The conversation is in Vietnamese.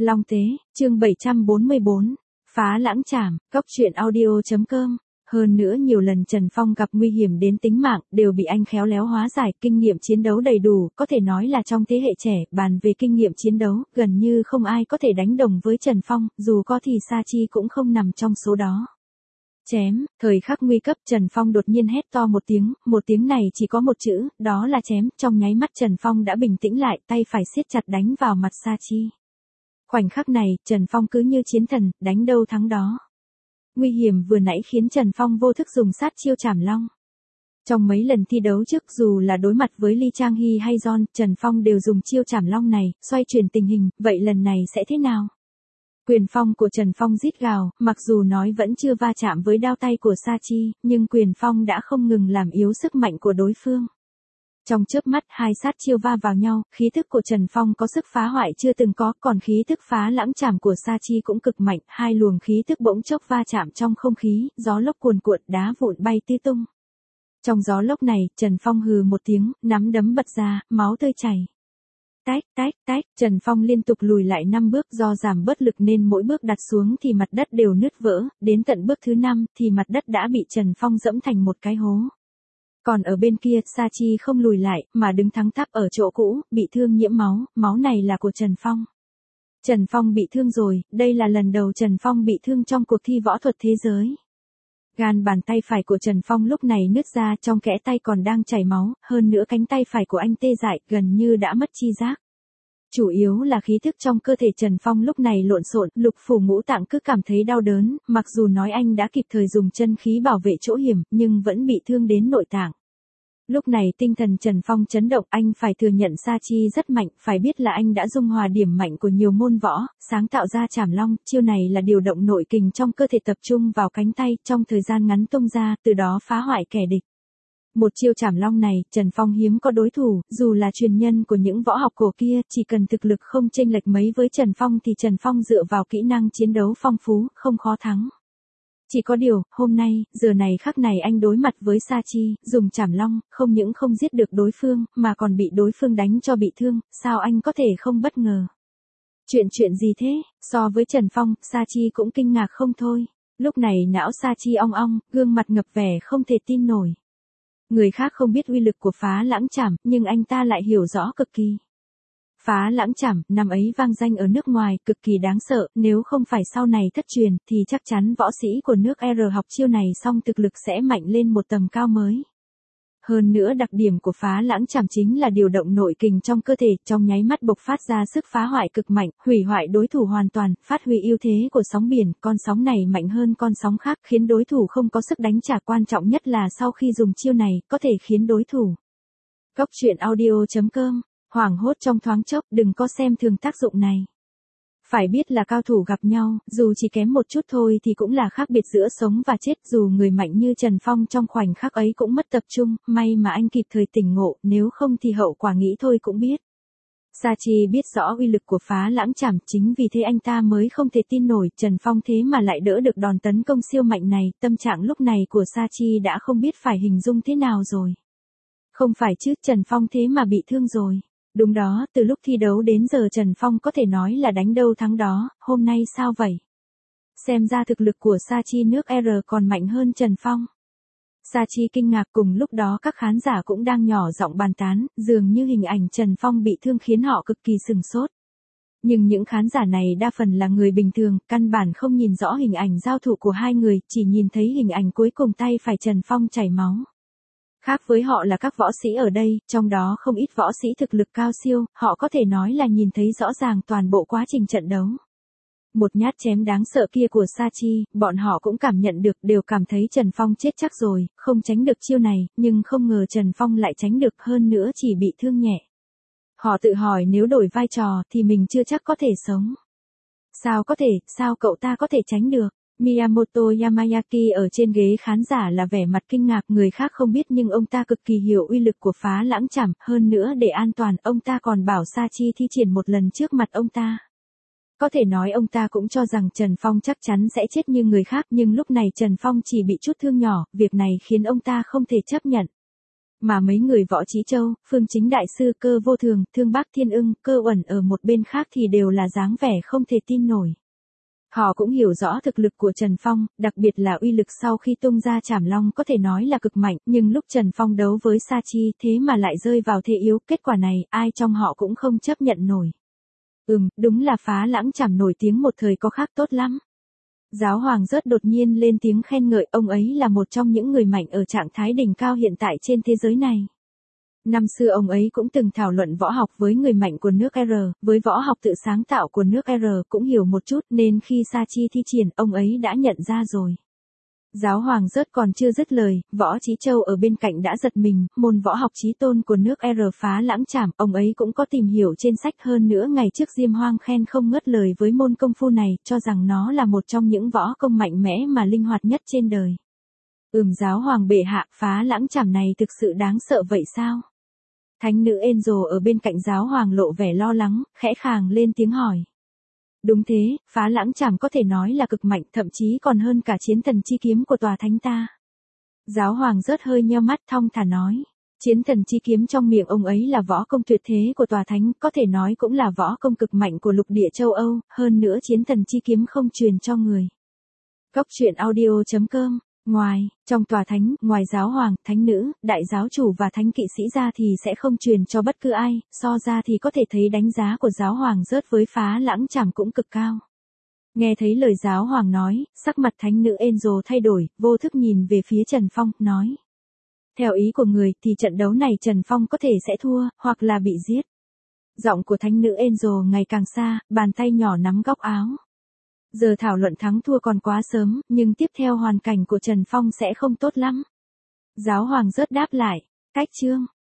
Long Tế, chương 744, phá lãng trảm, cóc truyện audio.com. Hơn nữa nhiều lần Trần Phong gặp nguy hiểm đến tính mạng, đều bị anh khéo léo hóa giải, kinh nghiệm chiến đấu đầy đủ, có thể nói là trong thế hệ trẻ, bàn về kinh nghiệm chiến đấu, gần như không ai có thể đánh đồng với Trần Phong, dù có thì Sa Chi cũng không nằm trong số đó. Chém, thời khắc nguy cấp Trần Phong đột nhiên hét to một tiếng này chỉ có một chữ, đó là chém, trong nháy mắt Trần Phong đã bình tĩnh lại, tay phải siết chặt đánh vào mặt Sa Chi. Khoảnh khắc này, Trần Phong cứ như chiến thần, đánh đâu thắng đó. Nguy hiểm vừa nãy khiến Trần Phong vô thức dùng sát chiêu Trảm Long. Trong mấy lần thi đấu trước dù là đối mặt với Lee Chang Hee hay John, Trần Phong đều dùng chiêu Trảm Long này, xoay chuyển tình hình, vậy lần này sẽ thế nào? Quyền phong của Trần Phong rít gào, mặc dù nói vẫn chưa va chạm với đao tay của Sa Chi, nhưng quyền phong đã không ngừng làm yếu sức mạnh của đối phương. Trong chớp mắt hai sát chiêu va vào nhau, khí thức của Trần Phong có sức phá hoại chưa từng có, còn khí thức phá lãng trảm của Sa Chi cũng cực mạnh, hai luồng khí thức bỗng chốc va chạm trong không khí, gió lốc cuồn cuộn, đá vụn bay tứ tung. Trong gió lốc này, Trần Phong hừ một tiếng, nắm đấm bật ra, máu tươi chảy. Tách, tách, tách, Trần Phong liên tục lùi lại 5 bước, do giảm bớt lực nên mỗi bước đặt xuống thì mặt đất đều nứt vỡ, đến tận bước thứ 5 thì mặt đất đã bị Trần Phong dẫm thành một cái hố. Còn ở bên kia, Sa Chi không lùi lại, mà đứng thẳng tắp ở chỗ cũ, bị thương nhiễm máu, máu này là của Trần Phong. Trần Phong bị thương rồi, đây là lần đầu Trần Phong bị thương trong cuộc thi võ thuật thế giới. Gan bàn tay phải của Trần Phong lúc này nứt ra, trong kẽ tay còn đang chảy máu, hơn nữa cánh tay phải của anh tê dại, gần như đã mất chi giác. Chủ yếu là khí thức trong cơ thể Trần Phong lúc này lộn xộn, lục phủ ngũ tạng cứ cảm thấy đau đớn, mặc dù nói anh đã kịp thời dùng chân khí bảo vệ chỗ hiểm, nhưng vẫn bị thương đến nội tạng. Lúc này tinh thần Trần Phong chấn động, anh phải thừa nhận Sa Chi rất mạnh, phải biết là anh đã dung hòa điểm mạnh của nhiều môn võ, sáng tạo ra Trảm Long, chiêu này là điều động nội kình trong cơ thể tập trung vào cánh tay, trong thời gian ngắn tung ra, từ đó phá hoại kẻ địch. Một chiêu Trảm Long này, Trần Phong hiếm có đối thủ, dù là truyền nhân của những võ học cổ kia, chỉ cần thực lực không chênh lệch mấy với Trần Phong thì Trần Phong dựa vào kỹ năng chiến đấu phong phú, không khó thắng. Chỉ có điều, hôm nay, giờ này khắc này anh đối mặt với Sa Chi, dùng Trảm Long, không những không giết được đối phương, mà còn bị đối phương đánh cho bị thương, sao anh có thể không bất ngờ? Chuyện gì thế? So với Trần Phong, Sa Chi cũng kinh ngạc không thôi. Lúc này não Sa Chi ong ong, gương mặt ngập vẻ không thể tin nổi. Người khác không biết uy lực của phá lãng trảm, nhưng anh ta lại hiểu rõ cực kỳ. Phá lãng trảm, năm ấy vang danh ở nước ngoài, cực kỳ đáng sợ, nếu không phải sau này thất truyền, thì chắc chắn võ sĩ của nước R học chiêu này xong thực lực sẽ mạnh lên một tầm cao mới. Hơn nữa đặc điểm của phá lãng trảm chính là điều động nội kình trong cơ thể, trong nháy mắt bộc phát ra sức phá hoại cực mạnh, hủy hoại đối thủ hoàn toàn, phát huy ưu thế của sóng biển, con sóng này mạnh hơn con sóng khác, khiến đối thủ không có sức đánh trả, quan trọng nhất là sau khi dùng chiêu này, có thể khiến đối thủ. Cóc truyện audio.com, hoảng hốt trong thoáng chốc, đừng có xem thường tác dụng này. Phải biết là cao thủ gặp nhau, dù chỉ kém một chút thôi thì cũng là khác biệt giữa sống và chết, dù người mạnh như Trần Phong trong khoảnh khắc ấy cũng mất tập trung, may mà anh kịp thời tỉnh ngộ, nếu không thì hậu quả nghĩ thôi cũng biết. Sa Chi biết rõ uy lực của phá lãng trảm, chính vì thế anh ta mới không thể tin nổi Trần Phong thế mà lại đỡ được đòn tấn công siêu mạnh này, tâm trạng lúc này của Sa Chi đã không biết phải hình dung thế nào rồi. Không phải chứ, Trần Phong thế mà bị thương rồi. Đúng đó, từ lúc thi đấu đến giờ Trần Phong có thể nói là đánh đâu thắng đó, hôm nay sao vậy? Xem ra thực lực của Sa Chi nước R còn mạnh hơn Trần Phong. Sa Chi kinh ngạc, cùng lúc đó các khán giả cũng đang nhỏ giọng bàn tán, dường như hình ảnh Trần Phong bị thương khiến họ cực kỳ sửng sốt. Nhưng những khán giả này đa phần là người bình thường, căn bản không nhìn rõ hình ảnh giao thủ của hai người, chỉ nhìn thấy hình ảnh cuối cùng tay phải Trần Phong chảy máu. Khác với họ là các võ sĩ ở đây, trong đó không ít võ sĩ thực lực cao siêu, họ có thể nói là nhìn thấy rõ ràng toàn bộ quá trình trận đấu. Một nhát chém đáng sợ kia của Sa Chi, bọn họ cũng cảm nhận được, đều cảm thấy Trần Phong chết chắc rồi, không tránh được chiêu này, nhưng không ngờ Trần Phong lại tránh được, hơn nữa chỉ bị thương nhẹ. Họ tự hỏi nếu đổi vai trò thì mình chưa chắc có thể sống. Sao cậu ta có thể tránh được? Miyamoto Yamayaki ở trên ghế khán giả là vẻ mặt kinh ngạc, người khác không biết nhưng ông ta cực kỳ hiểu uy lực của phá lãng trảm, hơn nữa để an toàn, ông ta còn bảo Sa Chi thi triển một lần trước mặt ông ta. Có thể nói ông ta cũng cho rằng Trần Phong chắc chắn sẽ chết như người khác, nhưng lúc này Trần Phong chỉ bị chút thương nhỏ, việc này khiến ông ta không thể chấp nhận. Mà mấy người Võ Chí Châu, Phương Chính Đại Sư, Cơ Vô Thường, Thương Bác Thiên Ưng, Cơ Uẩn ở một bên khác thì đều là dáng vẻ không thể tin nổi. Họ cũng hiểu rõ thực lực của Trần Phong, đặc biệt là uy lực sau khi tung ra Trảm Long có thể nói là cực mạnh, nhưng lúc Trần Phong đấu với Sa Chi thế mà lại rơi vào thế yếu, kết quả này ai trong họ cũng không chấp nhận nổi. Đúng là Phá Lãng Trảm nổi tiếng một thời có khác tốt lắm. Giáo hoàng rớt đột nhiên lên tiếng khen ngợi, ông ấy là một trong những người mạnh ở trạng thái đỉnh cao hiện tại trên thế giới này. Năm xưa ông ấy cũng từng thảo luận võ học với người mạnh của nước R, với võ học tự sáng tạo của nước R cũng hiểu một chút nên khi Sa Chi thi triển ông ấy đã nhận ra rồi. Giáo hoàng rớt còn chưa dứt lời, Võ Chí Châu ở bên cạnh đã giật mình, môn võ học chí tôn của nước R Phá Lãng Trảm, ông ấy cũng có tìm hiểu trên sách, hơn nữa ngày trước Diêm Hoang khen không ngớt lời với môn công phu này, cho rằng nó là một trong những võ công mạnh mẽ mà linh hoạt nhất trên đời. Giáo hoàng bệ hạ, Phá Lãng Trảm này thực sự đáng sợ vậy sao? Thánh nữ Angel ở bên cạnh giáo hoàng lộ vẻ lo lắng, khẽ khàng lên tiếng hỏi. Đúng thế, Phá Lãng Trảm có thể nói là cực mạnh, thậm chí còn hơn cả Chiến Thần Chi Kiếm của tòa thánh ta. Giáo hoàng rớt hơi nheo mắt thong thả nói. Chiến Thần Chi Kiếm trong miệng ông ấy là võ công tuyệt thế của tòa thánh, có thể nói cũng là võ công cực mạnh của lục địa châu Âu, hơn nữa Chiến Thần Chi Kiếm không truyền cho người. Cốc truyện audio.com. Trong tòa thánh, ngoài giáo hoàng, thánh nữ, đại giáo chủ và thánh kỵ sĩ ra thì sẽ không truyền cho bất cứ ai, so ra thì có thể thấy đánh giá của giáo hoàng rớt với Phá Lãng Trảm cũng cực cao. Nghe thấy lời giáo hoàng nói, sắc mặt thánh nữ Angel thay đổi, vô thức nhìn về phía Trần Phong, nói. Theo ý của người thì trận đấu này Trần Phong có thể sẽ thua, hoặc là bị giết. Giọng của thánh nữ Angel ngày càng xa, bàn tay nhỏ nắm góc áo. Giờ thảo luận thắng thua còn quá sớm, nhưng tiếp theo hoàn cảnh của Trần Phong sẽ không tốt lắm. Giáo hoàng rớt đáp lại, cách chương.